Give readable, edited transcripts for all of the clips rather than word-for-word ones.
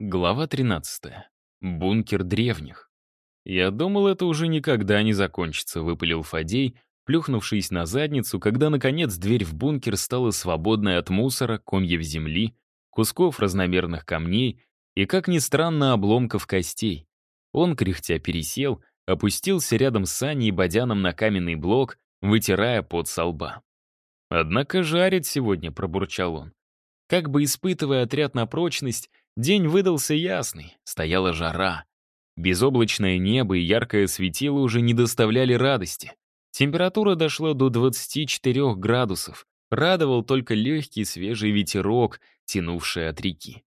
Глава 13. Бункер древних. «Я думал, это уже никогда не закончится», — выпалил Фадей, плюхнувшись на задницу, когда, наконец, дверь в бункер стала свободной от мусора, комьев земли, кусков разномерных камней и, как ни странно, обломков костей. Он, кряхтя, пересел, опустился рядом с Саней и Бодяном на каменный блок, вытирая пот со лба. «Однако жарит сегодня», — пробурчал он. Как бы испытывая отряд на прочность, день выдался ясный, стояла жара. Безоблачное небо и яркое светило уже не доставляли радости. Температура дошла до 24 градусов. Радовал только легкий свежий ветерок, тянувший от реки.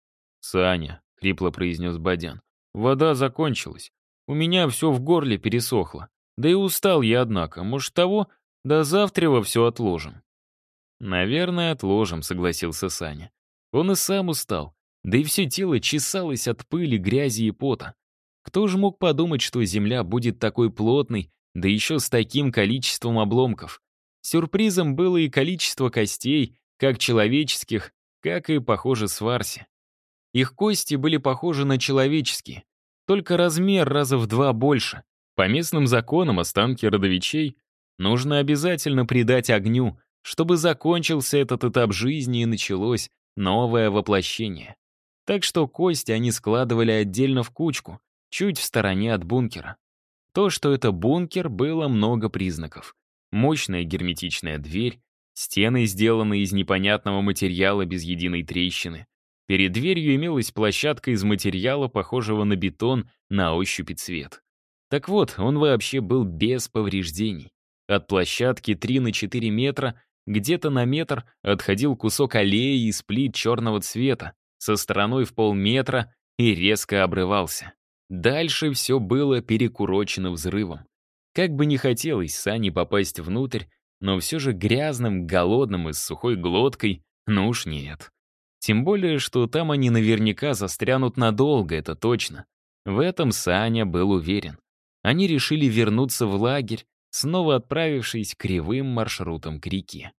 «Саня», — хрипло произнес Бодян, — «вода закончилась. У меня все в горле пересохло. Да и устал я, однако. Может, того, до завтра все отложим». «Наверное, отложим», — согласился Саня. Он и сам устал, да и все тело чесалось от пыли, грязи и пота. Кто же мог подумать, что земля будет такой плотной, да еще с таким количеством обломков? Сюрпризом было и количество костей, как человеческих, как и, похоже, сварси. Их кости были похожи на человеческие, только размер раза в 2 больше. По местным законам останки родовичей нужно обязательно предать огню, чтобы закончился этот этап жизни и началось новое воплощение. Так что кости они складывали отдельно в кучку, чуть в стороне от бункера. То, что это бункер, было много признаков. Мощная герметичная дверь, стены, сделанные из непонятного материала без единой трещины. Перед дверью имелась площадка из материала, похожего на бетон, на ощупь и цвет. Так вот, он вообще был без повреждений. От площадки 3 на 4 метра где-то на метр отходил кусок аллеи из плит черного цвета, со стороной в полметра и резко обрывался. Дальше все было перекурочено взрывом. Как бы не хотелось Сане попасть внутрь, но все же грязным, голодным и с сухой глоткой, ну уж нет. Тем более, что там они наверняка застрянут надолго, это точно. В этом Саня был уверен. Они решили вернуться в лагерь, снова отправившись кривым маршрутом к реке.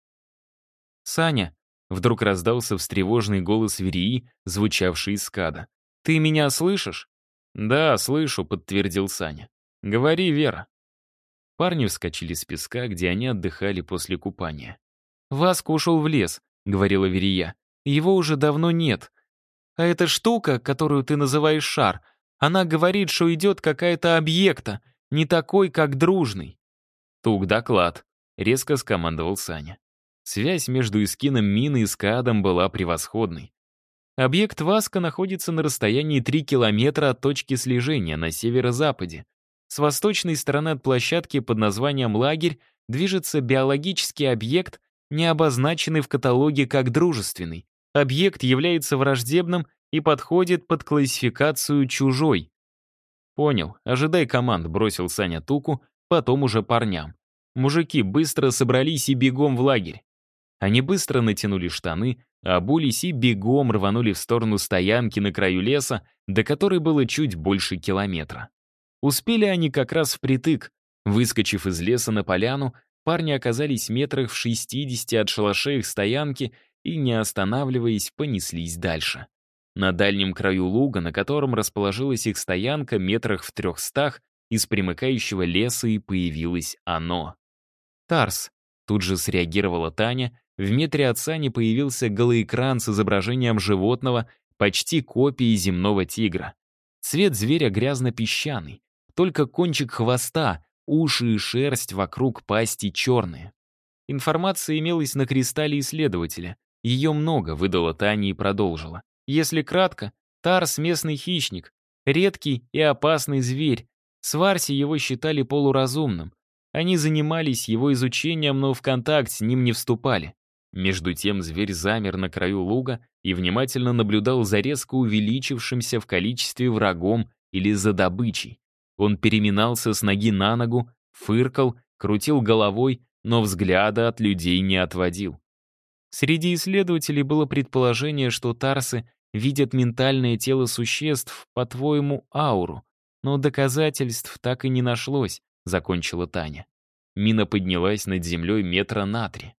«Саня», — вдруг раздался встревоженный голос Верии, звучавший из скада. «Ты меня слышишь?» «Да, слышу», — подтвердил Саня. «Говори, Вера». Парни вскочили с песка, где они отдыхали после купания. «Васка ушел в лес», — говорила Верия. «Его уже давно нет. А эта штука, которую ты называешь шар, она говорит, что идет какая-то объекта, не такой, как дружный». «Тук доклад», — резко скомандовал Саня. Связь между эскином Мины и скадом была превосходной. Объект Васка находится на расстоянии 3 километра от точки слежения на северо-западе. С восточной стороны от площадки под названием «Лагерь» движется биологический объект, не обозначенный в каталоге как дружественный. Объект является враждебным и подходит под классификацию «чужой». «Понял, ожидай команд», — бросил Саня Туку, потом уже парням. Мужики быстро собрались и бегом в лагерь. Они быстро натянули штаны, обулись и бегом рванули в сторону стоянки на краю леса, до которой было чуть больше километра. Успели они как раз впритык. Выскочив из леса на поляну, парни оказались метрах в 60 от шалашей их стоянки и, не останавливаясь, понеслись дальше. На дальнем краю луга, на котором расположилась их стоянка, метрах в 300, из примыкающего леса и появилось оно. «Тарс», — тут же среагировала Таня. В метре от Сани появился голоэкран с изображением животного, почти копии земного тигра. Цвет зверя грязно-песчаный, только кончик хвоста, уши и шерсть вокруг пасти черные. Информация имелась на кристалле исследователя. Ее много, выдала Таня и продолжила. Если кратко, Тарс — местный хищник, редкий и опасный зверь. Сварси его считали полуразумным. Они занимались его изучением, но в контакт с ним не вступали. Между тем зверь замер на краю луга и внимательно наблюдал за резко увеличившимся в количестве врагом или за добычей. Он переминался с ноги на ногу, фыркал, крутил головой, но взгляда от людей не отводил. Среди исследователей было предположение, что тарсы видят ментальное тело существ, по-твоему, ауру, но доказательств так и не нашлось, закончила Таня. Мина поднялась над землей метра на 3.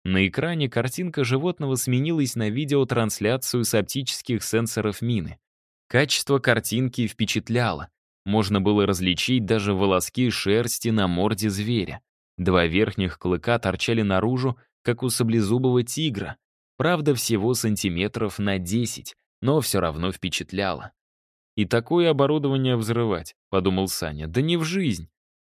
На экране картинка животного сменилась на видеотрансляцию с оптических сенсоров мины. Качество картинки впечатляло. Можно было различить даже волоски шерсти на морде зверя. Два верхних клыка торчали наружу, как у саблезубого тигра. Правда, всего сантиметров на 10, но все равно впечатляло. «И такое оборудование взрывать», — подумал Саня, — «да не в жизнь».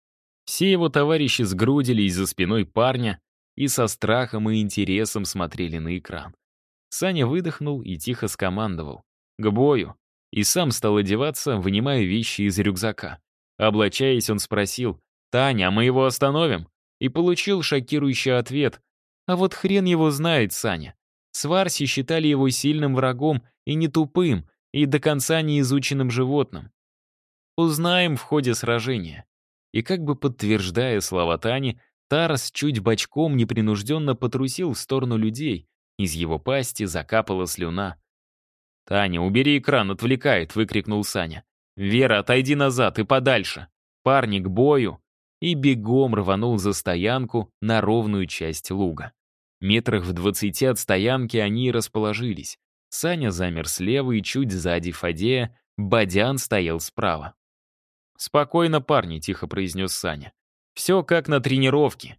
Все его товарищи сгрудились за спиной парня и со страхом и интересом смотрели на экран. Саня выдохнул и тихо скомандовал: «К бою!» И сам стал одеваться, вынимая вещи из рюкзака. Облачаясь, он спросил: «Таня, а мы его остановим?» И получил шокирующий ответ: «А вот хрен его знает, Саня. Сварси считали его сильным врагом и не тупым, и до конца не изученным животным. Узнаем в ходе сражения». И как бы подтверждая слова Тани, Тарас чуть бочком непринужденно потрусил в сторону людей. Из его пасти закапала слюна. «Таня, убери экран, отвлекает!» — выкрикнул Саня. «Вера, отойди назад и подальше! Парни, к бою!» И бегом рванул за стоянку на ровную часть луга. Метрах в 20 от стоянки они и расположились. Саня замер слева и чуть сзади Фадея, Бадян стоял справа. «Спокойно, парни», — тихо произнес Саня. «Все как на тренировке».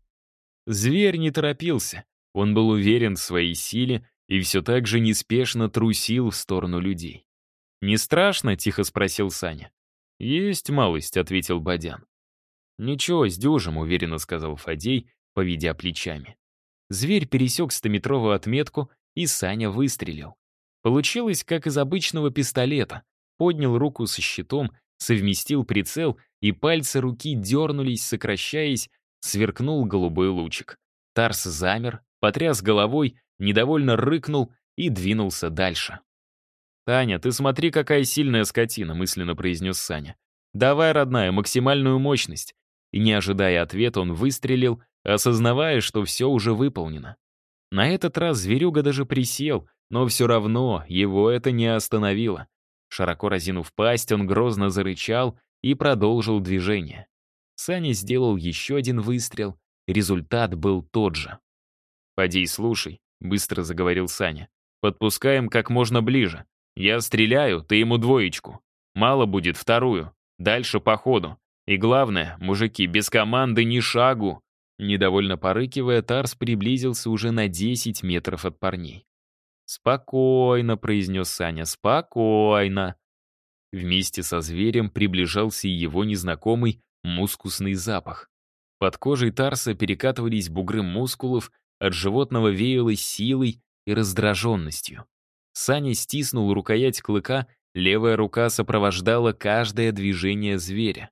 Зверь не торопился. Он был уверен в своей силе и все так же неспешно трусил в сторону людей. «Не страшно?» — тихо спросил Саня. «Есть малость», — ответил Бадян. «Ничего, сдюжим», — уверенно сказал Фадей, поведя плечами. Зверь пересек 100-метровую отметку, и Саня выстрелил. Получилось, как из обычного пистолета. Поднял руку со щитом, совместил прицел, и пальцы руки дернулись, сокращаясь, сверкнул голубой лучик. Тарс замер, потряс головой, недовольно рыкнул и двинулся дальше. «Таня, ты смотри, какая сильная скотина», — мысленно произнес Саня. «Давай, родная, максимальную мощность». И, не ожидая ответа, он выстрелил, осознавая, что все уже выполнено. На этот раз зверюга даже присел, но все равно его это не остановило. Широко разинув пасть, он грозно зарычал и продолжил движение. Саня сделал еще один выстрел. Результат был тот же. «Поди, слушай», — быстро заговорил Саня. «Подпускаем как можно ближе. Я стреляю, ты ему двоечку. Мало будет вторую. Дальше по ходу. И главное, мужики, без команды ни шагу». Недовольно порыкивая, Тарс приблизился уже на 10 метров от парней. «Спокойно», — произнес Саня, — «спокойно». Вместе со зверем приближался и его незнакомый мускусный запах. Под кожей Тарса перекатывались бугры мускулов, от животного веяло силой и раздраженностью. Саня стиснул рукоять клыка, левая рука сопровождала каждое движение зверя.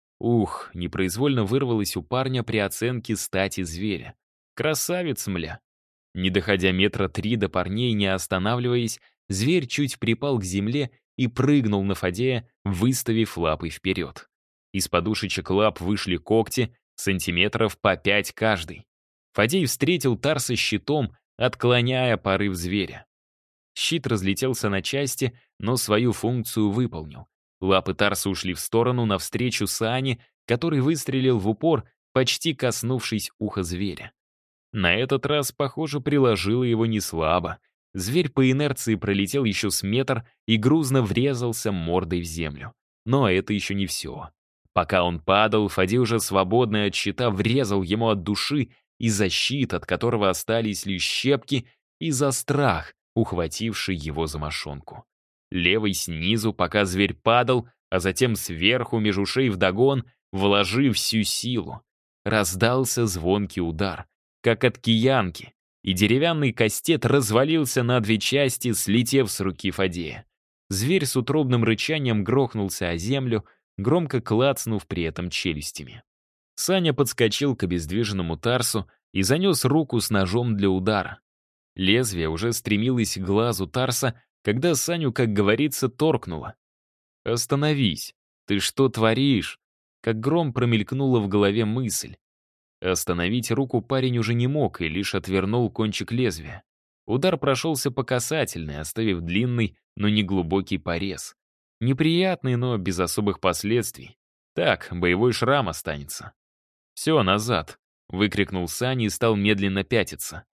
Ух, непроизвольно вырвалось у парня при оценке стати зверя. Красавец, мля. Не доходя метра 3 до парней, не останавливаясь, зверь чуть припал к земле и прыгнул на Фадея, выставив лапы вперед. Из подушечек лап вышли когти, сантиметров по 5 каждый. Фадей встретил Тарса щитом, отклоняя порыв зверя. Щит разлетелся на части, но свою функцию выполнил. Лапы Тарса ушли в сторону навстречу Сане, который выстрелил в упор, почти коснувшись уха зверя. На этот раз, похоже, приложило его неслабо. Зверь по инерции пролетел еще с метр и грузно врезался мордой в землю. Но это еще не все. Пока он падал, Фадей уже свободный от щита врезал ему от души и за щит, от которого остались лишь щепки, и за страх, ухвативший его за мошонку. Левой снизу, пока зверь падал, а затем сверху, меж ушей вдогон, вложив всю силу. Раздался звонкий удар, как от киянки, и деревянный кастет развалился на 2 части, слетев с руки Фадея. Зверь с утробным рычанием грохнулся о землю, громко клацнув при этом челюстями. Саня подскочил к обездвиженному Тарсу и занес руку с ножом для удара. Лезвие уже стремилось к глазу Тарса, когда Саню, как говорится, торкнуло. «Остановись! Ты что творишь?» Как гром промелькнула в голове мысль. Остановить руку парень уже не мог и лишь отвернул кончик лезвия. Удар прошелся по касательной, оставив длинный, но не глубокий порез. Неприятный, но без особых последствий. Так, боевой шрам останется. «Все, назад!» — выкрикнул Саня и стал медленно пятиться.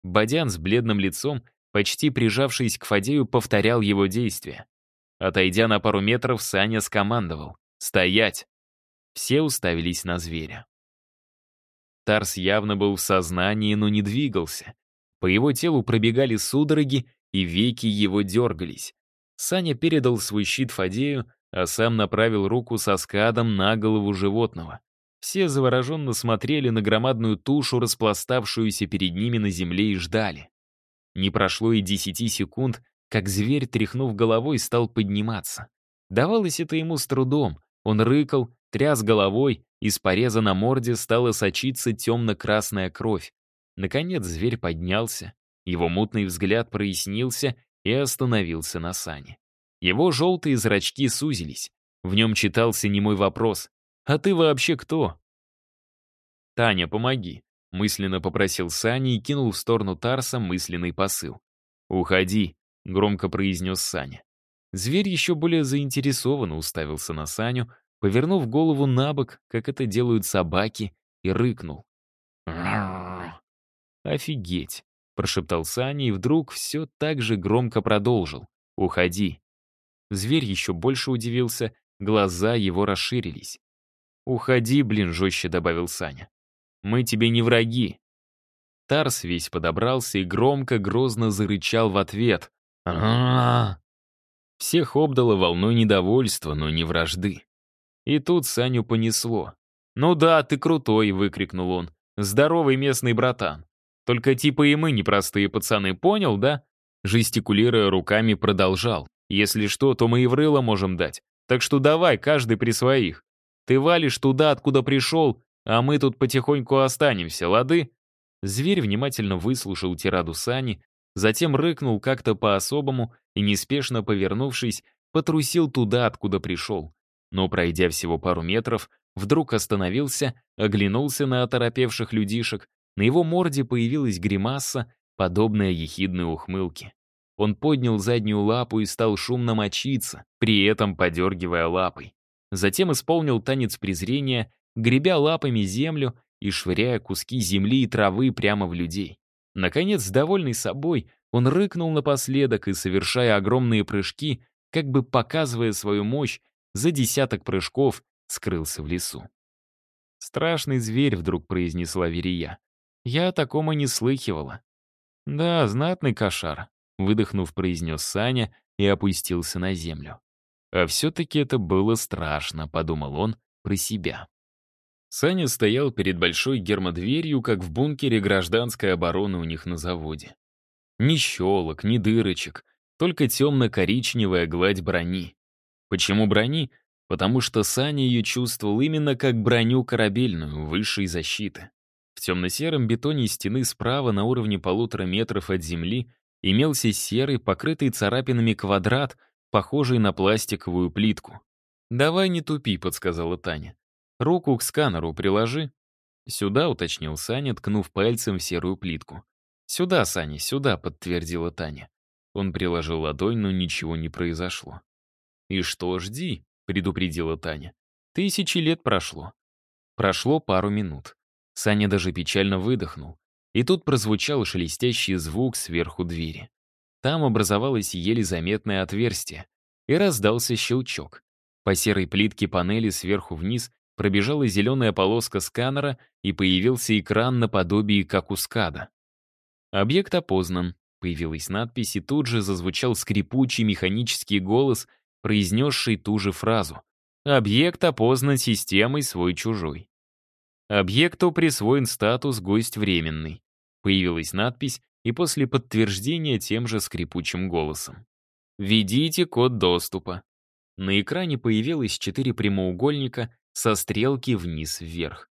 Бодян с бледным лицом, почти прижавшись к Фадею, повторял его действия. Отойдя на пару метров, Саня скомандовал: «Стоять!». Все уставились на зверя. Тарс явно был в сознании, но не двигался. По его телу пробегали судороги, и веки его дергались. Саня передал свой щит Фадею, а сам направил руку со скадом на голову животного. Все завороженно смотрели на громадную тушу, распластавшуюся перед ними на земле, и ждали. Не прошло и 10 секунд, как зверь, тряхнув головой, стал подниматься. Давалось это ему с трудом. Он рыкал, тряс головой, из пореза на морде стала сочиться темно-красная кровь. Наконец зверь поднялся, его мутный взгляд прояснился и остановился на Сане. Его желтые зрачки сузились. В нем читался немой вопрос: «А ты вообще кто?» «Таня, помоги», — мысленно попросил Саня и кинул в сторону Тарса мысленный посыл. «Уходи», — громко произнес Саня. Зверь еще более заинтересованно уставился на Саню, повернув голову на бок, как это делают собаки, и рыкнул. «Офигеть», — прошептал Саня и вдруг все так же громко продолжил. «Уходи». Зверь еще больше удивился, глаза его расширились. «Уходи, блин», — жестче добавил Саня. «Мы тебе не враги». Тарс весь подобрался и громко, грозно зарычал в ответ. «А-а-а!». Всех обдало волной недовольства, но не вражды. И тут Саню понесло. «Ну да, ты крутой», — выкрикнул он. «Здоровый местный братан. Только типа и мы непростые пацаны, понял, да?» Жестикулируя руками, продолжал. «Если что, то мы и в рыло можем дать. Так что давай, каждый при своих. Ты валишь туда, откуда пришел, а мы тут потихоньку останемся, лады?» Зверь внимательно выслушал тираду Сани, затем рыкнул как-то по-особому и, неспешно повернувшись, потрусил туда, откуда пришел. Но, пройдя всего пару метров, вдруг остановился, оглянулся на оторопевших людишек, на его морде появилась гримаса, подобная ехидной ухмылке. Он поднял заднюю лапу и стал шумно мочиться, при этом подергивая лапой. Затем исполнил танец презрения, гребя лапами землю и швыряя куски земли и травы прямо в людей. Наконец, довольный собой, он рыкнул напоследок и, совершая огромные прыжки, как бы показывая свою мощь, за 10 прыжков скрылся в лесу. «Страшный зверь», — вдруг произнесла Верия. «Я о таком и не слыхивала». «Да, знатный кошар», — выдохнув, произнес Саня и опустился на землю. «А все-таки это было страшно», — подумал он про себя. Саня стоял перед большой гермодверью, как в бункере гражданской обороны у них на заводе. Ни щелок, ни дырочек, только темно-коричневая гладь брони. Почему брони? Потому что Саня ее чувствовал именно как броню корабельную, высшей защиты. В темно-сером бетоне стены справа на уровне 1,5 метров от земли имелся серый, покрытый царапинами квадрат, похожий на пластиковую плитку. «Давай не тупи», — подсказала Таня. «Руку к сканеру приложи». «Сюда», — уточнил Саня, ткнув пальцем в серую плитку. «Сюда, Саня, сюда», — подтвердила Таня. Он приложил ладонь, но ничего не произошло. «И что, жди», — предупредила Таня. «1000 лет прошло». Прошло пару минут. Саня даже печально выдохнул. И тут прозвучал шелестящий звук сверху двери. Там образовалось еле заметное отверстие. И раздался щелчок. По серой плитке панели сверху вниз пробежала зеленая полоска сканера, и появился экран наподобие как у скада. «Объект опознан», — появилась надпись, и тут же зазвучал скрипучий механический голос, произнесший ту же фразу. «Объект опознан системой свой-чужой». «Объекту присвоен статус «гость временный», — появилась надпись, и после подтверждения тем же скрипучим голосом. «Введите код доступа». На экране появилось 4 прямоугольника со стрелки вниз-вверх.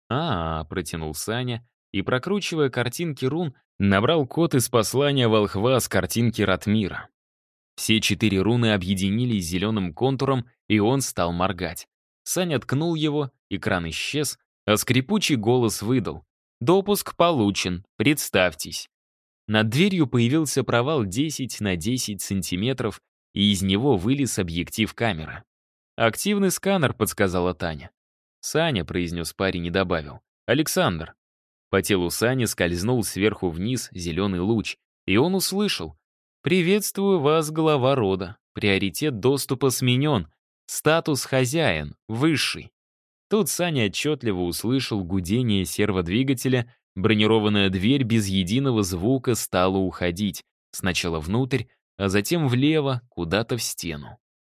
Протянул Саня и, прокручивая картинки рун, набрал код из послания волхва с картинки Ратмира. Все 4 руны объединились зеленым контуром, и он стал моргать. Саня ткнул его, экран исчез, а скрипучий голос выдал: «Допуск получен, представьтесь». Над дверью появился провал 10 на 10 сантиметров, и из него вылез объектив камеры. «Активный сканер», — подсказала Таня. «Саня», — произнес парень и добавил. «Александр». По телу Сани скользнул сверху вниз зеленый луч, и он услышал: «Приветствую вас, глава рода. Приоритет доступа сменен. Статус хозяин, высший». Тут Саня отчетливо услышал гудение серводвигателя, бронированная дверь без единого звука стала уходить. Сначала внутрь, а затем влево, куда-то в стену.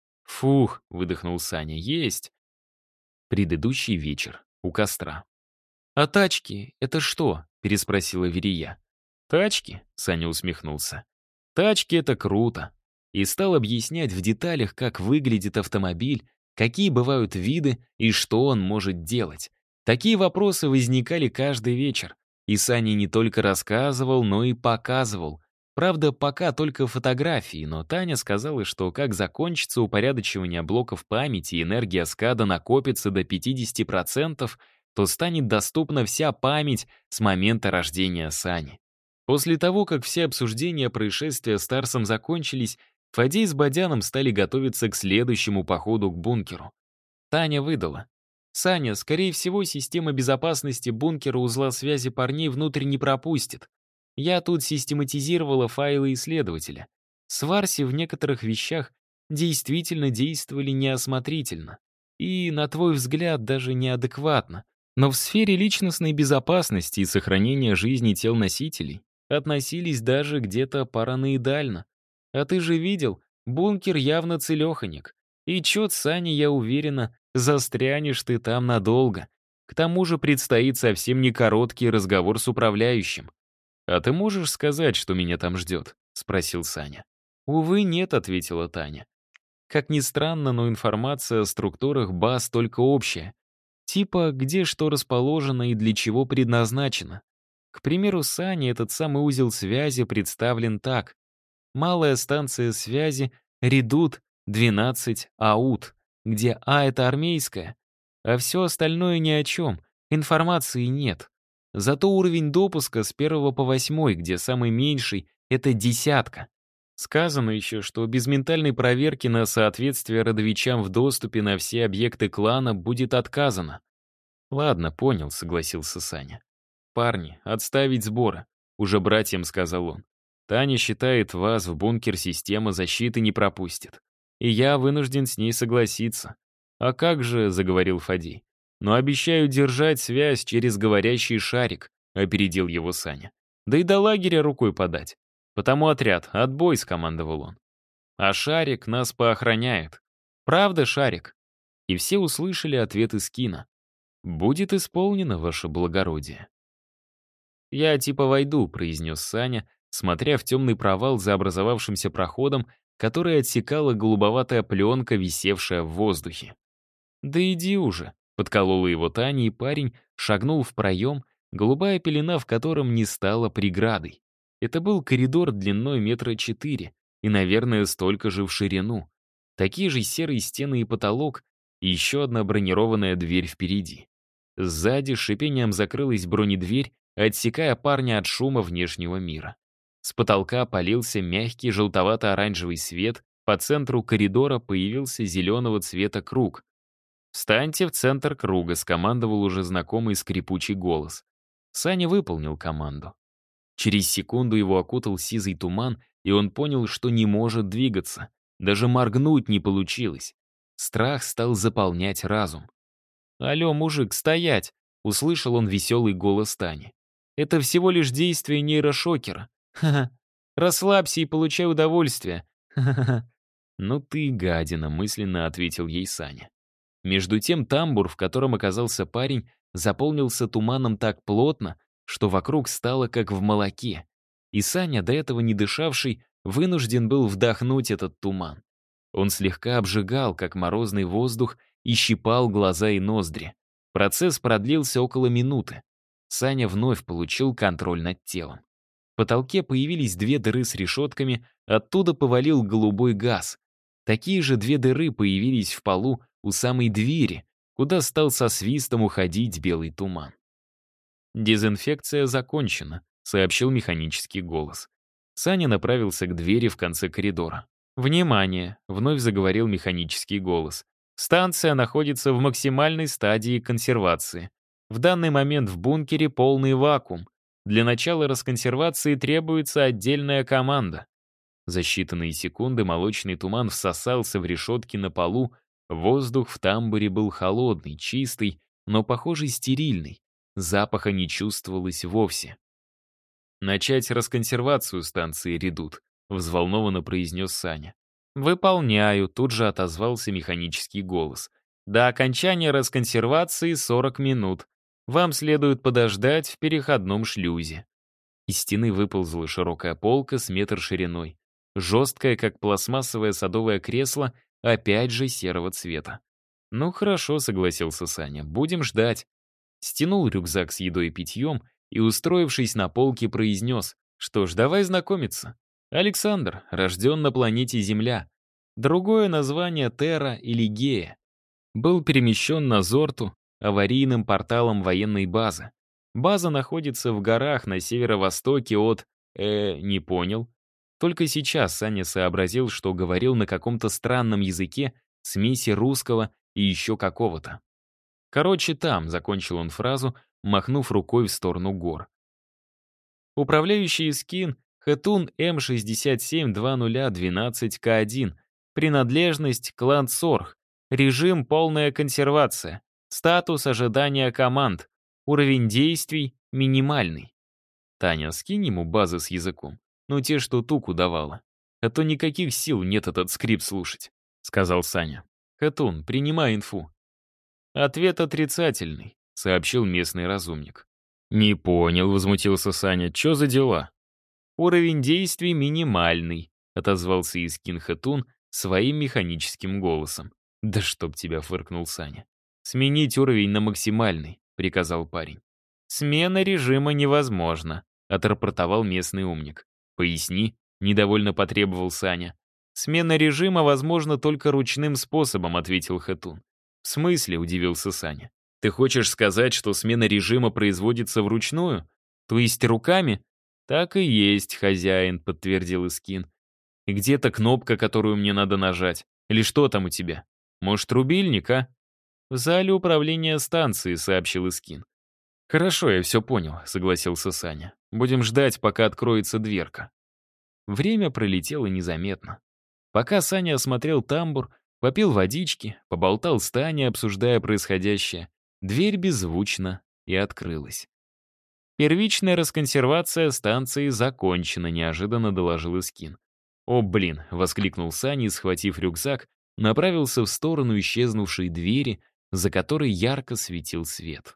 «Фух», — выдохнул Саня, — «есть». Предыдущий вечер. У костра. «А тачки — это что?» — переспросила Верия. «Тачки?» — Саня усмехнулся. «Тачки — это круто». И стал объяснять в деталях, как выглядит автомобиль, какие бывают виды и что он может делать. Такие вопросы возникали каждый вечер. И Саня не только рассказывал, но и показывал. Правда, пока только фотографии, но Таня сказала, что как закончится упорядочивание блоков памяти и энергия скада накопится до 50%, то станет доступна вся память с момента рождения Сани. После того, как все обсуждения происшествия с Тарсом закончились, Фадей с Бадяном стали готовиться к следующему походу к бункеру. Таня выдала: «Саня, скорее всего, система безопасности бункера узла связи парней внутрь не пропустит. Я тут систематизировала файлы исследователя. Сварси в некоторых вещах действительно действовали неосмотрительно. И, на твой взгляд, даже неадекватно. Но в сфере личностной безопасности и сохранения жизни тел носителей относились даже где-то параноидально. А ты же видел, бункер явно целеханик. И чё-то, Саня, я уверена, застрянешь ты там надолго. К тому же предстоит совсем не короткий разговор с управляющим». «А ты можешь сказать, что меня там ждет?» — спросил Саня. «Увы, нет», — ответила Таня. «Как ни странно, но информация о структурах баз только общая. Типа, где что расположено и для чего предназначено. К примеру, Сане этот самый узел связи представлен так. Малая станция связи «Редут 12 АУТ», где А — это армейская, а все остальное ни о чем, информации нет. Зато уровень допуска с 1 по 8, где самый меньший — это десятка. Сказано еще, что без ментальной проверки на соответствие родовичам в доступе на все объекты клана будет отказано. «Ладно, понял», — согласился Саня. «Парни, отставить сборы», — уже братьям сказал он. «Таня считает, вас в бункер система защиты не пропустит. И я вынужден с ней согласиться». «А как же», — заговорил Фадей. «Но обещаю держать связь через говорящий шарик», — опередил его Саня. «Да и до лагеря рукой подать. Потому отряд, отбой», — скомандовал он. «А шарик нас поохраняет». «Правда, шарик?» И все услышали ответ из кино. «Будет исполнено, ваше благородие». «Я типа войду», — произнес Саня, смотря в темный провал за образовавшимся проходом, который отсекала голубоватая пленка, висевшая в воздухе. «Да иди уже», — подколола его Таня, и парень шагнул в проем, голубая пелена в котором не стала преградой. Это был коридор длиной 4 метра и, наверное, столько же в ширину. Такие же серые стены и потолок, и еще одна бронированная дверь впереди. Сзади с шипением закрылась бронедверь, отсекая парня от шума внешнего мира. С потолка полился мягкий желтовато-оранжевый свет, по центру коридора появился зеленого цвета круг. «Встаньте в центр круга», — скомандовал уже знакомый скрипучий голос. Саня выполнил команду. Через секунду его окутал сизый туман, и он понял, что не может двигаться. Даже моргнуть не получилось. Страх стал заполнять разум. «Алло, мужик, стоять!» — услышал он веселый голос Тани. «Это всего лишь действие нейрошокера. Ха-ха. Расслабься и получай удовольствие. Ха-ха-ха». «Ну ты гадина», — мысленно ответил ей Саня. Между тем тамбур, в котором оказался парень, заполнился туманом так плотно, что вокруг стало как в молоке. И Саня, до этого не дышавший, вынужден был вдохнуть этот туман. Он слегка обжигал, как морозный воздух, и щипал глаза и ноздри. Процесс продлился около минуты. Саня вновь получил контроль над телом. В потолке появились 2 дыры с решетками, оттуда повалил голубой газ. Такие же 2 дыры появились в полу у самой двери, куда стал со свистом уходить белый туман. «Дезинфекция закончена», — сообщил механический голос. Саня направился к двери в конце коридора. «Внимание!» — вновь заговорил механический голос. «Станция находится в максимальной стадии консервации. В данный момент в бункере полный вакуум. Для начала расконсервации требуется отдельная команда. За считанные секунды молочный туман всосался в решетки на полу, воздух в тамбуре был холодный, чистый, но, похоже, стерильный. Запаха не чувствовалось вовсе. «Начать расконсервацию станции «Редут», — взволнованно произнес Саня. «Выполняю», — тут же отозвался механический голос. «До окончания расконсервации 40 минут. Вам следует подождать в переходном шлюзе». Из стены выползла широкая полка с метр шириной. Жесткое, как пластмассовое садовое кресло, опять же серого цвета. «Ну хорошо», — согласился Саня, — «будем ждать». Стянул рюкзак с едой и питьем и, устроившись на полке, произнес: «Что ж, давай знакомиться. Александр, рожден на планете Земля. Другое название — Терра или Гея. Был перемещен на Зорту аварийным порталом военной базы. База находится в горах на северо-востоке от... не понял». Только сейчас Саня сообразил, что говорил на каком-то странном языке, смеси русского и еще какого-то. «Короче, там», — закончил он фразу, махнув рукой в сторону гор. Управляющий скин Хэтун М672012К1. Принадлежность клан Сорх. Режим полная консервация. Статус ожидания команд. Уровень действий минимальный. Таня, скинь ему базы с языком. Ну, те, что туку давала. А то никаких сил нет этот скрипт слушать, сказал Саня. Хэтун, принимай инфу. Ответ отрицательный, сообщил местный разумник. «Не понял», — возмутился Саня. «Чё за дела?» «Уровень действий минимальный», — отозвался Искин Хэтун своим механическим голосом. «Да чтоб тебя», — фыркнул Саня. «Сменить уровень на максимальный», — приказал парень. «Смена режима невозможна», — отрапортовал местный умник. «Поясни», — недовольно потребовал Саня. «Смена режима возможна только ручным способом», — ответил Хэтун. «В смысле?» — удивился Саня. «Ты хочешь сказать, что смена режима производится вручную? То есть руками?» «Так и есть, хозяин», — подтвердил Искин. «И где-то кнопка, которую мне надо нажать? Или что там у тебя? Может, рубильник, а?» «В зале управления станции», — сообщил Искин. «Хорошо, я все понял», — согласился Саня. «Будем ждать, пока откроется дверка». Время пролетело незаметно. Пока Саня осмотрел тамбур, попил водички, поболтал с Таней, обсуждая происходящее, дверь беззвучно и открылась. «Первичная расконсервация станции закончена», — неожиданно доложил Искин. «О, блин!» — воскликнул Саня и, схватив рюкзак, направился в сторону исчезнувшей двери, за которой ярко светил свет.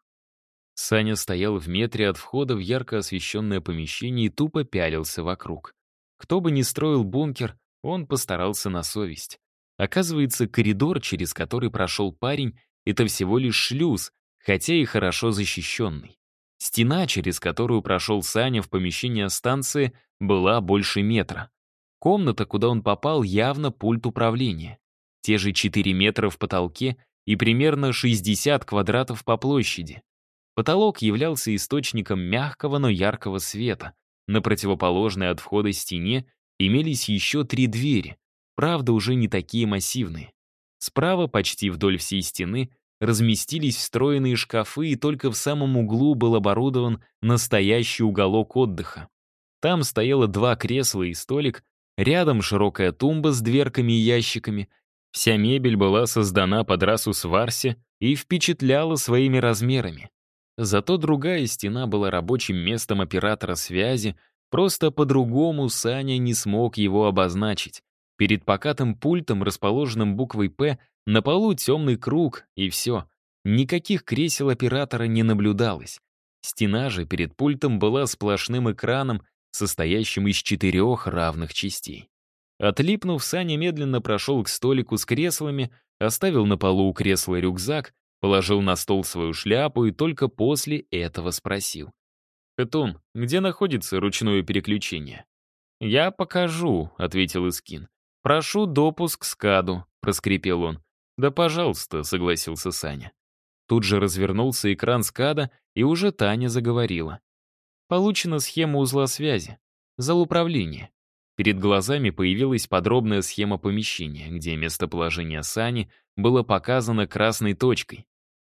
Саня стоял в метре от входа в ярко освещенное помещение и тупо пялился вокруг. Кто бы ни строил бункер, он постарался на совесть. Оказывается, коридор, через который прошел парень, это всего лишь шлюз, хотя и хорошо защищенный. Стена, через которую прошел Саня в помещение станции, была больше метра. Комната, куда он попал, явно пульт управления. Те же 4 метра в потолке и примерно 60 квадратов по площади. Потолок являлся источником мягкого, но яркого света. На противоположной от входа стене имелись еще 3 двери, правда, уже не такие массивные. Справа, почти вдоль всей стены, разместились встроенные шкафы, и только в самом углу был оборудован настоящий уголок отдыха. Там стояло 2 кресла и столик, рядом широкая тумба с дверками и ящиками. Вся мебель была создана под расу Сварси и впечатляла своими размерами. Зато другая стена была рабочим местом оператора связи, просто по-другому Саня не смог его обозначить. Перед покатым пультом, расположенным буквой «П», на полу темный круг, и все. Никаких кресел оператора не наблюдалось. Стена же перед пультом была сплошным экраном, состоящим из 4 равных частей. Отлипнув, Саня медленно прошел к столику с креслами, оставил на полу у кресла рюкзак, положил на стол свою шляпу и только после этого спросил. «Хэтун, где находится ручное переключение?» «Я покажу», — ответил Искин. «Прошу допуск к скаду», — проскрипел он. «Да, пожалуйста», — согласился Саня. Тут же развернулся экран скада, и уже Таня заговорила. Получена схема узла связи. Зал управления. Перед глазами появилась подробная схема помещения, где местоположение Сани было показано красной точкой.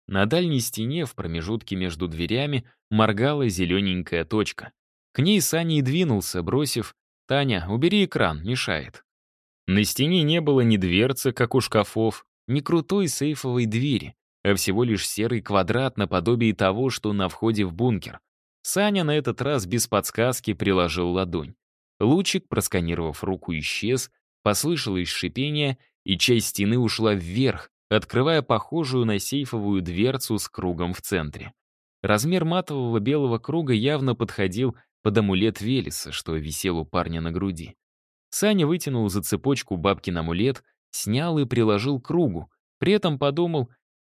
На дальней стене, в промежутке между дверями, моргала зелененькая точка. К ней Саня и двинулся, бросив: «Таня, убери экран, мешает». На стене не было ни дверцы, как у шкафов, ни крутой сейфовой двери, а всего лишь серый квадрат наподобие того, что на входе в бункер. Саня на этот раз без подсказки приложил ладонь. Лучик, просканировав руку, исчез, послышалось шипение, и часть стены ушла вверх, открывая похожую на сейфовую дверцу с кругом в центре. Размер матового белого круга явно подходил под амулет Велеса, что висел у парня на груди. Саня вытянул за цепочку бабкин амулет, снял и приложил к кругу, при этом подумал: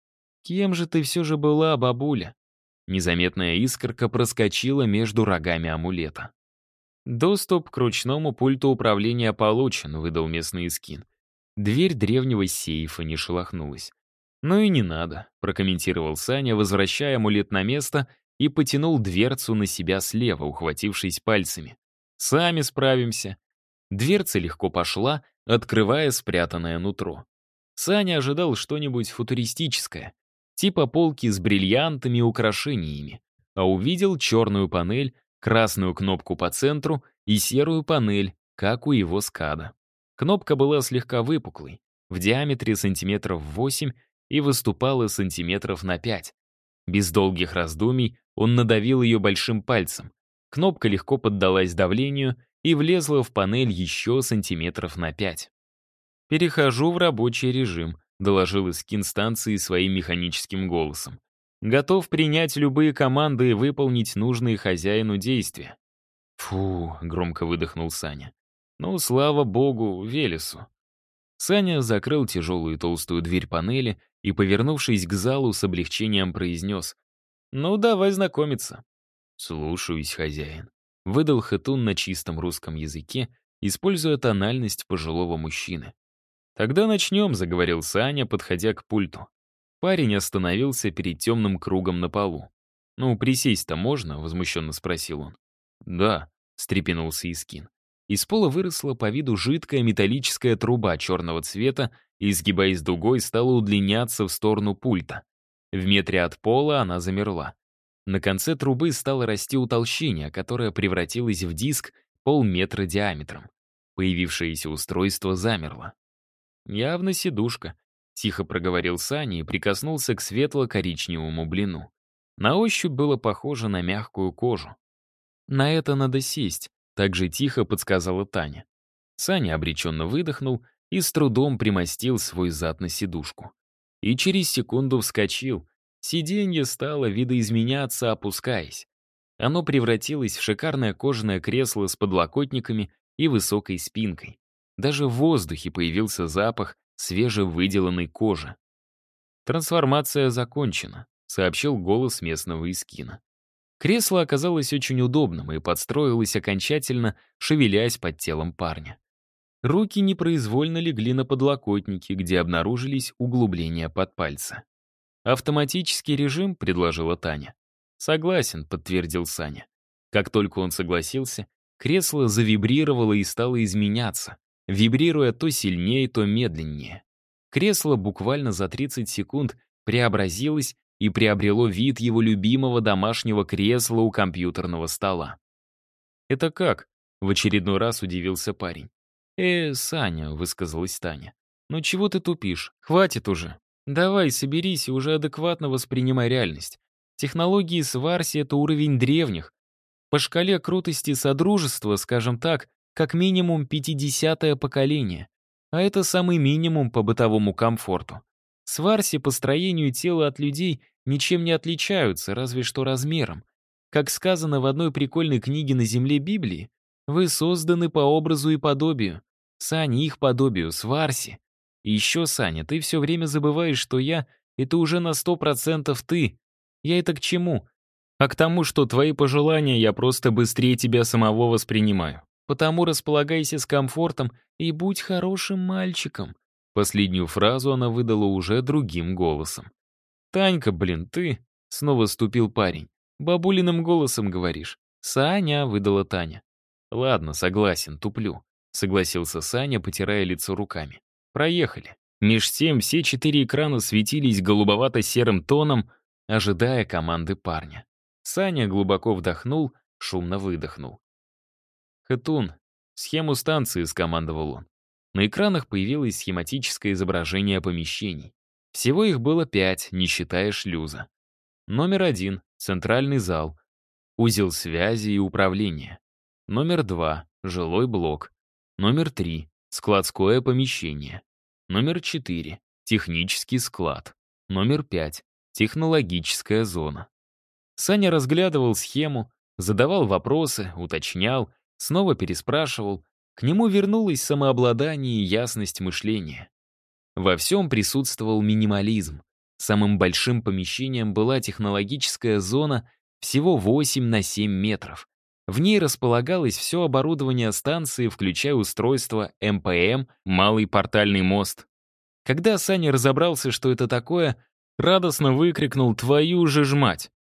«Кем же ты все же была, бабуля?» Незаметная искорка проскочила между рогами амулета. «Доступ к ручному пульту управления получен», — выдал местный скин. Дверь древнего сейфа не шелохнулась. «Ну и не надо», — прокомментировал Саня, возвращая амулет на место и потянул дверцу на себя слева, ухватившись пальцами. «Сами справимся». Дверца легко пошла, открывая спрятанное нутро. Саня ожидал что-нибудь футуристическое, типа полки с бриллиантами и украшениями, а увидел черную панель, красную кнопку по центру и серую панель, как у его скада. Кнопка была слегка выпуклой, в диаметре сантиметров 8 и выступала сантиметров на 5. Без долгих раздумий он надавил ее большим пальцем. Кнопка легко поддалась давлению и влезла в панель еще сантиметров на 5. «Перехожу в рабочий режим», — доложил Искин станции своим механическим голосом. «Готов принять любые команды и выполнить нужные хозяину действия». «Фу», — громко выдохнул Саня. «Ну, слава богу, Велесу». Саня закрыл тяжелую толстую дверь панели и, повернувшись к залу, с облегчением произнес: «Ну, давай знакомиться». «Слушаюсь, хозяин», — выдал Хэтун на чистом русском языке, используя тональность пожилого мужчины. «Тогда начнем», — заговорил Саня, подходя к пульту. Парень остановился перед темным кругом на полу. «Ну, присесть-то можно?» — возмущенно спросил он. «Да», — встрепенулся Искин. Из пола выросла по виду жидкая металлическая труба черного цвета и, изгибаясь дугой, стала удлиняться в сторону пульта. В метре от пола она замерла. На конце трубы стало расти утолщение, которое превратилось в диск полметра диаметром. Появившееся устройство замерло. «Явно сидушка», — тихо проговорил Саня и прикоснулся к светло-коричневому блину. На ощупь было похоже на мягкую кожу. «На это надо сесть», — так же тихо подсказала Таня. Саня обреченно выдохнул и с трудом примостил свой зад на сидушку. И через секунду вскочил. Сиденье стало видоизменяться, опускаясь. Оно превратилось в шикарное кожаное кресло с подлокотниками и высокой спинкой. Даже в воздухе появился запах свежевыделанной кожи. «Трансформация закончена», — сообщил голос местного Искина. Кресло оказалось очень удобным и подстроилось окончательно, шевелясь под телом парня. Руки непроизвольно легли на подлокотники, где обнаружились углубления под пальцы. «Автоматический режим», — предложила Таня. «Согласен», — подтвердил Саня. Как только он согласился, кресло завибрировало и стало изменяться, вибрируя то сильнее, то медленнее. Кресло буквально за 30 секунд преобразилось и приобрело вид его любимого домашнего кресла у компьютерного стола. «Это как?» — в очередной раз удивился парень. Саня», — высказалась Таня. «Ну чего ты тупишь? Хватит уже. Давай, соберись и уже адекватно воспринимай реальность. Технологии Сварси — это уровень древних. По шкале крутости Содружества, скажем так, как минимум 50-е поколение. А это самый минимум по бытовому комфорту. Сварси по строению тела от людей ничем не отличаются, разве что размером. Как сказано в одной прикольной книге на земле Библии, вы созданы по образу и подобию. Саня, их подобию, Сварси. И еще, Саня, ты все время забываешь, что я — это уже на 100% ты. Я это к чему? А к тому, что твои пожелания я просто быстрее тебя самого воспринимаю. Потому располагайся с комфортом и будь хорошим мальчиком». Последнюю фразу она выдала уже другим голосом. «Танька, блин, ты...» — снова ступил парень. «Бабулиным голосом говоришь». «Саня», — выдала Таня. «Ладно, согласен, туплю», — согласился Саня, потирая лицо руками. «Проехали». Меж тем все 4 экрана светились голубовато-серым тоном, ожидая команды парня. Саня глубоко вдохнул, шумно выдохнул. «Хэтун, схему станции», — скомандовал он. На экранах появилось схематическое изображение помещений. Всего их было 5, не считая шлюза. Номер 1 — центральный зал, узел связи и управления. Номер 2 — жилой блок. Номер 3 — складское помещение. Номер 4 — технический склад. Номер 5 — технологическая зона. Саня разглядывал схему, задавал вопросы, уточнял, снова переспрашивал. К нему вернулось самообладание и ясность мышления. Во всем присутствовал минимализм. Самым большим помещением была технологическая зона всего 8 на 7 метров. В ней располагалось все оборудование станции, включая устройство МПМ, малый портальный мост. Когда Саня разобрался, что это такое, радостно выкрикнул «Твою же ж мать!».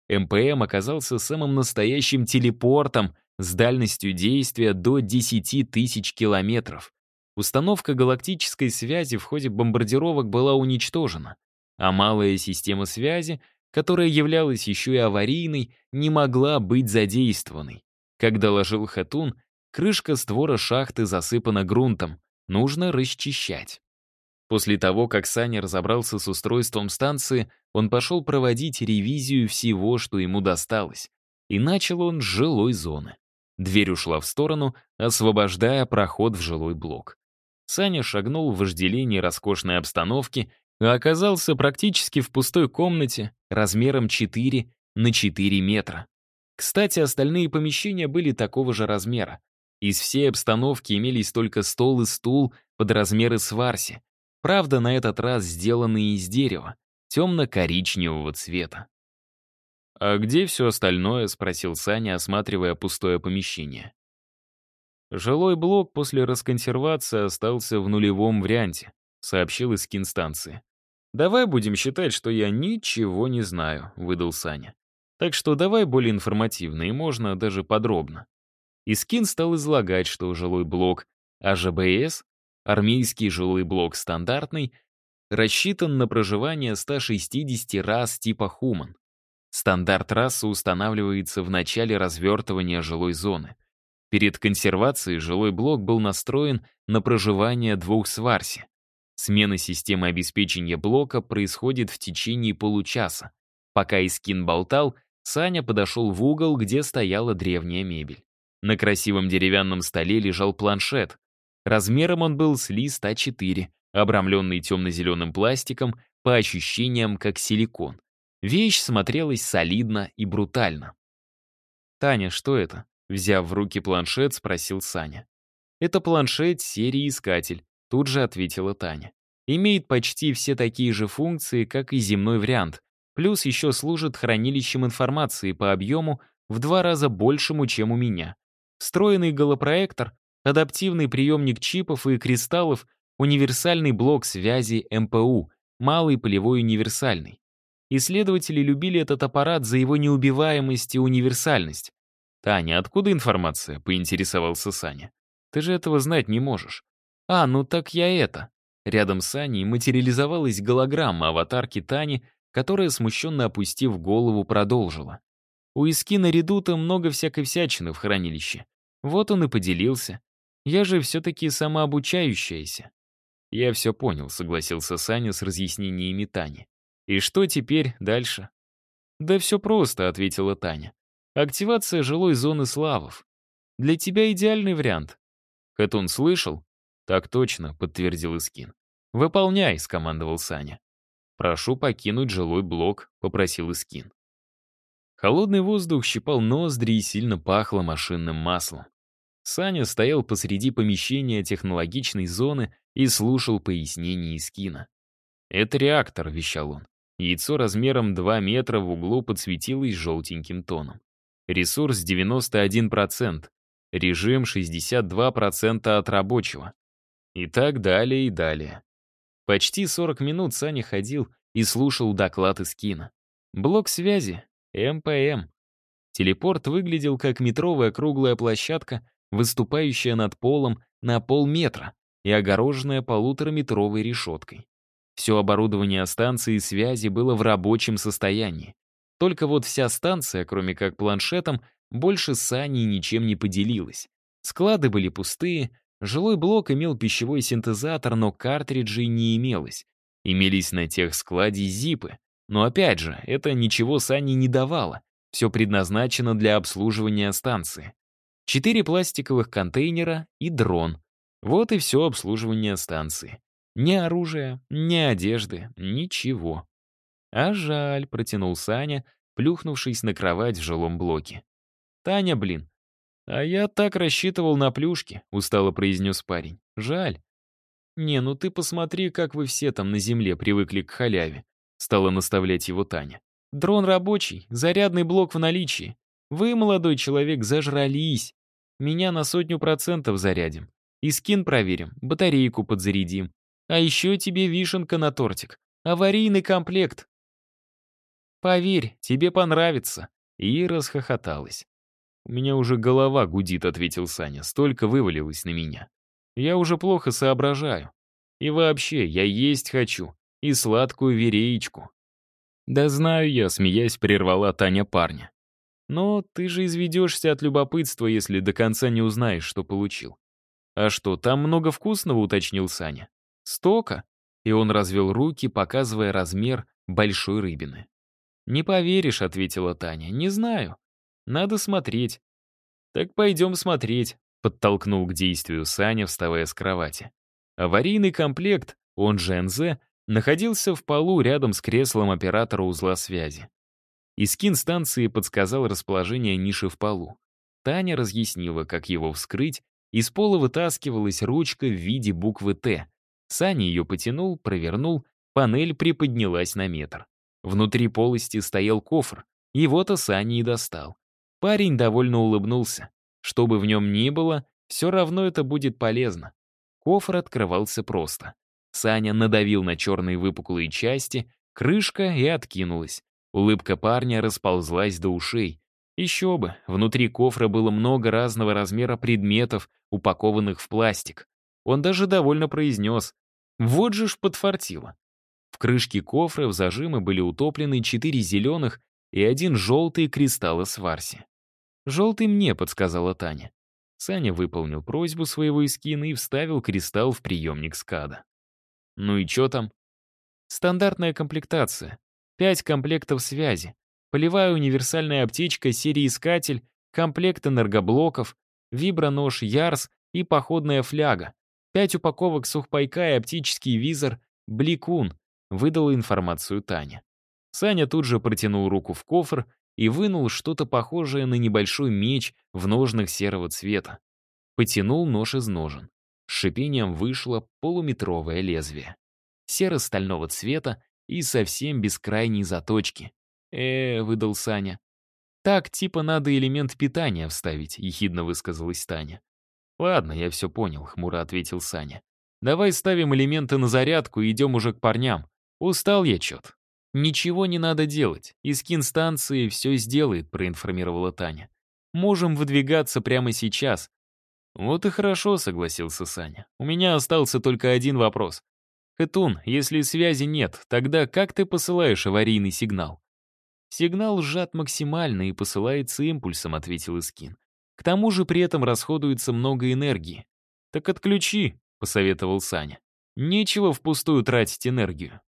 МПМ оказался самым настоящим телепортом с дальностью действия до 10 тысяч километров. Установка галактической связи в ходе бомбардировок была уничтожена, а малая система связи, которая являлась еще и аварийной, не могла быть задействованной. Как доложил Хэтун, крышка створа шахты засыпана грунтом, нужно расчищать. После того, как Саня разобрался с устройством станции, он пошел проводить ревизию всего, что ему досталось. И начал он с жилой зоны. Дверь ушла в сторону, освобождая проход в жилой блок. Саня шагнул в вожделение роскошной обстановки и оказался практически в пустой комнате размером 4 на 4 метра. Кстати, остальные помещения были такого же размера. Из всей обстановки имелись только стол и стул под размеры сварси. Правда, на этот раз сделанные из дерева, темно-коричневого цвета. «А где все остальное?» — спросил Саня, осматривая пустое помещение. «Жилой блок после расконсервации остался в нулевом варианте», — сообщил Искин станции. «Давай будем считать, что я ничего не знаю», — выдал Саня. «Так что давай более информативно и можно даже подробно». Искин стал излагать, что жилой блок АЖБС, армейский жилой блок стандартный, рассчитан на проживание 160 рас типа Хуман. Стандарт расы устанавливается в начале развертывания жилой зоны. Перед консервацией жилой блок был настроен на проживание 2 сварси. Смена системы обеспечения блока происходит в течение получаса. Пока Искин болтал, Саня подошел в угол, где стояла древняя мебель. На красивом деревянном столе лежал планшет. Размером он был с лист А4, обрамленный темно-зеленым пластиком, по ощущениям как силикон. Вещь смотрелась солидно и брутально. «Таня, что это?» Взяв в руки планшет, спросил Саня. «Это планшет серии «Искатель», — тут же ответила Таня. «Имеет почти все такие же функции, как и земной вариант, плюс еще служит хранилищем информации по объему в 2 раза большему, чем у меня. Встроенный голопроектор, адаптивный приемник чипов и кристаллов, универсальный блок связи МПУ, малый полевой универсальный. Исследователи любили этот аппарат за его неубиваемость и универсальность. «Таня, откуда информация?» — поинтересовался Саня. «Ты же этого знать не можешь». «А, ну так я это». Рядом с Саней материализовалась голограмма аватарки Тани, которая, смущенно опустив голову, продолжила. «У Искина Редута много всякой всячины в хранилище. Вот он и поделился. Я же все-таки самообучающаяся». «Я все понял», — согласился Саня с разъяснениями Тани. «И что теперь дальше?» «Да все просто», — ответила Таня. «Активация жилой зоны славов. Для тебя идеальный вариант». «Хэтун слышал?» «Так точно», — подтвердил Искин. «Выполняй», — скомандовал Саня. «Прошу покинуть жилой блок», — попросил Искин. Холодный воздух щипал ноздри и сильно пахло машинным маслом. Саня стоял посреди помещения технологичной зоны и слушал пояснения Искина. «Это реактор», — вещал он. Яйцо размером 2 метра в углу подсветилось желтеньким тоном. Ресурс 91%, режим 62% от рабочего. И так далее и далее. Почти 40 минут Саня ходил и слушал доклад Искина. Блок связи, МПМ. Телепорт выглядел как метровая круглая площадка, выступающая над полом на полметра. и огороженная 1,5-метровой решеткой. Все оборудование станции связи было в рабочем состоянии. Только вот вся станция, кроме как планшетом, больше с Аней ничем не поделилась. Склады были пустые, жилой блок имел пищевой синтезатор, но картриджей не имелось. Имелись на техскладе зипы. Но опять же, это ничего Сане не давало. Все предназначено для обслуживания станции. 4 пластиковых контейнера и дрон. Вот и все обслуживание станции. Ни оружия, ни одежды, ничего. «А жаль», — протянул Саня, плюхнувшись на кровать в жилом блоке. «Таня, блин, а я так рассчитывал на плюшки», — устало произнес парень. «Жаль». «Не, ну ты посмотри, как вы все там на земле привыкли к халяве», — стала наставлять его Таня. «Дрон рабочий, зарядный блок в наличии. Вы, молодой человек, зажрались. Меня на 100% зарядим. И скин проверим, батарейку подзарядим. А еще тебе вишенка на тортик. Аварийный комплект. Поверь, тебе понравится». И расхохоталась. «У меня уже голова гудит», — ответил Саня. «Столько вывалилось на меня. Я уже плохо соображаю. И вообще, я есть хочу. И сладкую вереечку». «Да знаю я», — смеясь, прервала Таня парня. «Но ты же изведешься от любопытства, если до конца не узнаешь, что получил». «А что, там много вкусного?» — уточнил Саня. «Стока?» И он развел руки, показывая размер большой рыбины. «Не поверишь», — ответила Таня. «Не знаю. Надо смотреть». «Так пойдем смотреть», — подтолкнул к действию Саня, вставая с кровати. Аварийный комплект, он же НЗ, находился в полу рядом с креслом оператора узла связи. Искин станции подсказал расположение ниши в полу. Таня разъяснила, как его вскрыть. Из пола вытаскивалась ручка в виде буквы «Т». Саня ее потянул, провернул, панель приподнялась на метр. Внутри полости стоял кофр, его-то Саня и достал. Парень довольно улыбнулся. Что бы в нем ни было, все равно это будет полезно. Кофр открывался просто. Саня надавил на черные выпуклые части, крышка и откинулась. Улыбка парня расползлась до ушей. Еще бы, внутри кофра было много разного размера предметов, упакованных в пластик. Он даже довольно произнес: «Вот же ж подфартило». В крышке кофра в зажимы были утоплены 4 зеленых и 1 желтый кристалла сварси. «Желтый мне», — подсказала Таня. Саня выполнил просьбу своего эскина и вставил кристалл в приемник скада. «Ну и чё там?» «Стандартная комплектация. 5 комплектов связи. Полевая универсальная аптечка серии «Искатель», комплект энергоблоков, вибронож Ярс и походная фляга. 5 упаковок сухпайка и оптический визор «Бликун», — выдала информацию Таня. Саня тут же протянул руку в кофр и вынул что-то похожее на небольшой меч в ножнах серого цвета. Потянул нож из ножен. С шипением вышло полуметровое лезвие. Серо-стального цвета и совсем без крайней заточки. Выдал Саня. «Так, типа надо элемент питания вставить», — ехидно высказалась Таня. «Ладно, я все понял», — хмуро ответил Саня. «Давай ставим элементы на зарядку и идем уже к парням. Устал я чё-то». «Ничего не надо делать. Искин станции все сделает», — проинформировала Таня. «Можем выдвигаться прямо сейчас». «Вот и хорошо», — согласился Саня. «У меня остался только один вопрос. Хэтун, если связи нет, тогда как ты посылаешь аварийный сигнал?» «Сигнал сжат максимально и посылается импульсом», — ответил Искин. «К тому же при этом расходуется много энергии». «Так отключи», — посоветовал Саня. «Нечего впустую тратить энергию».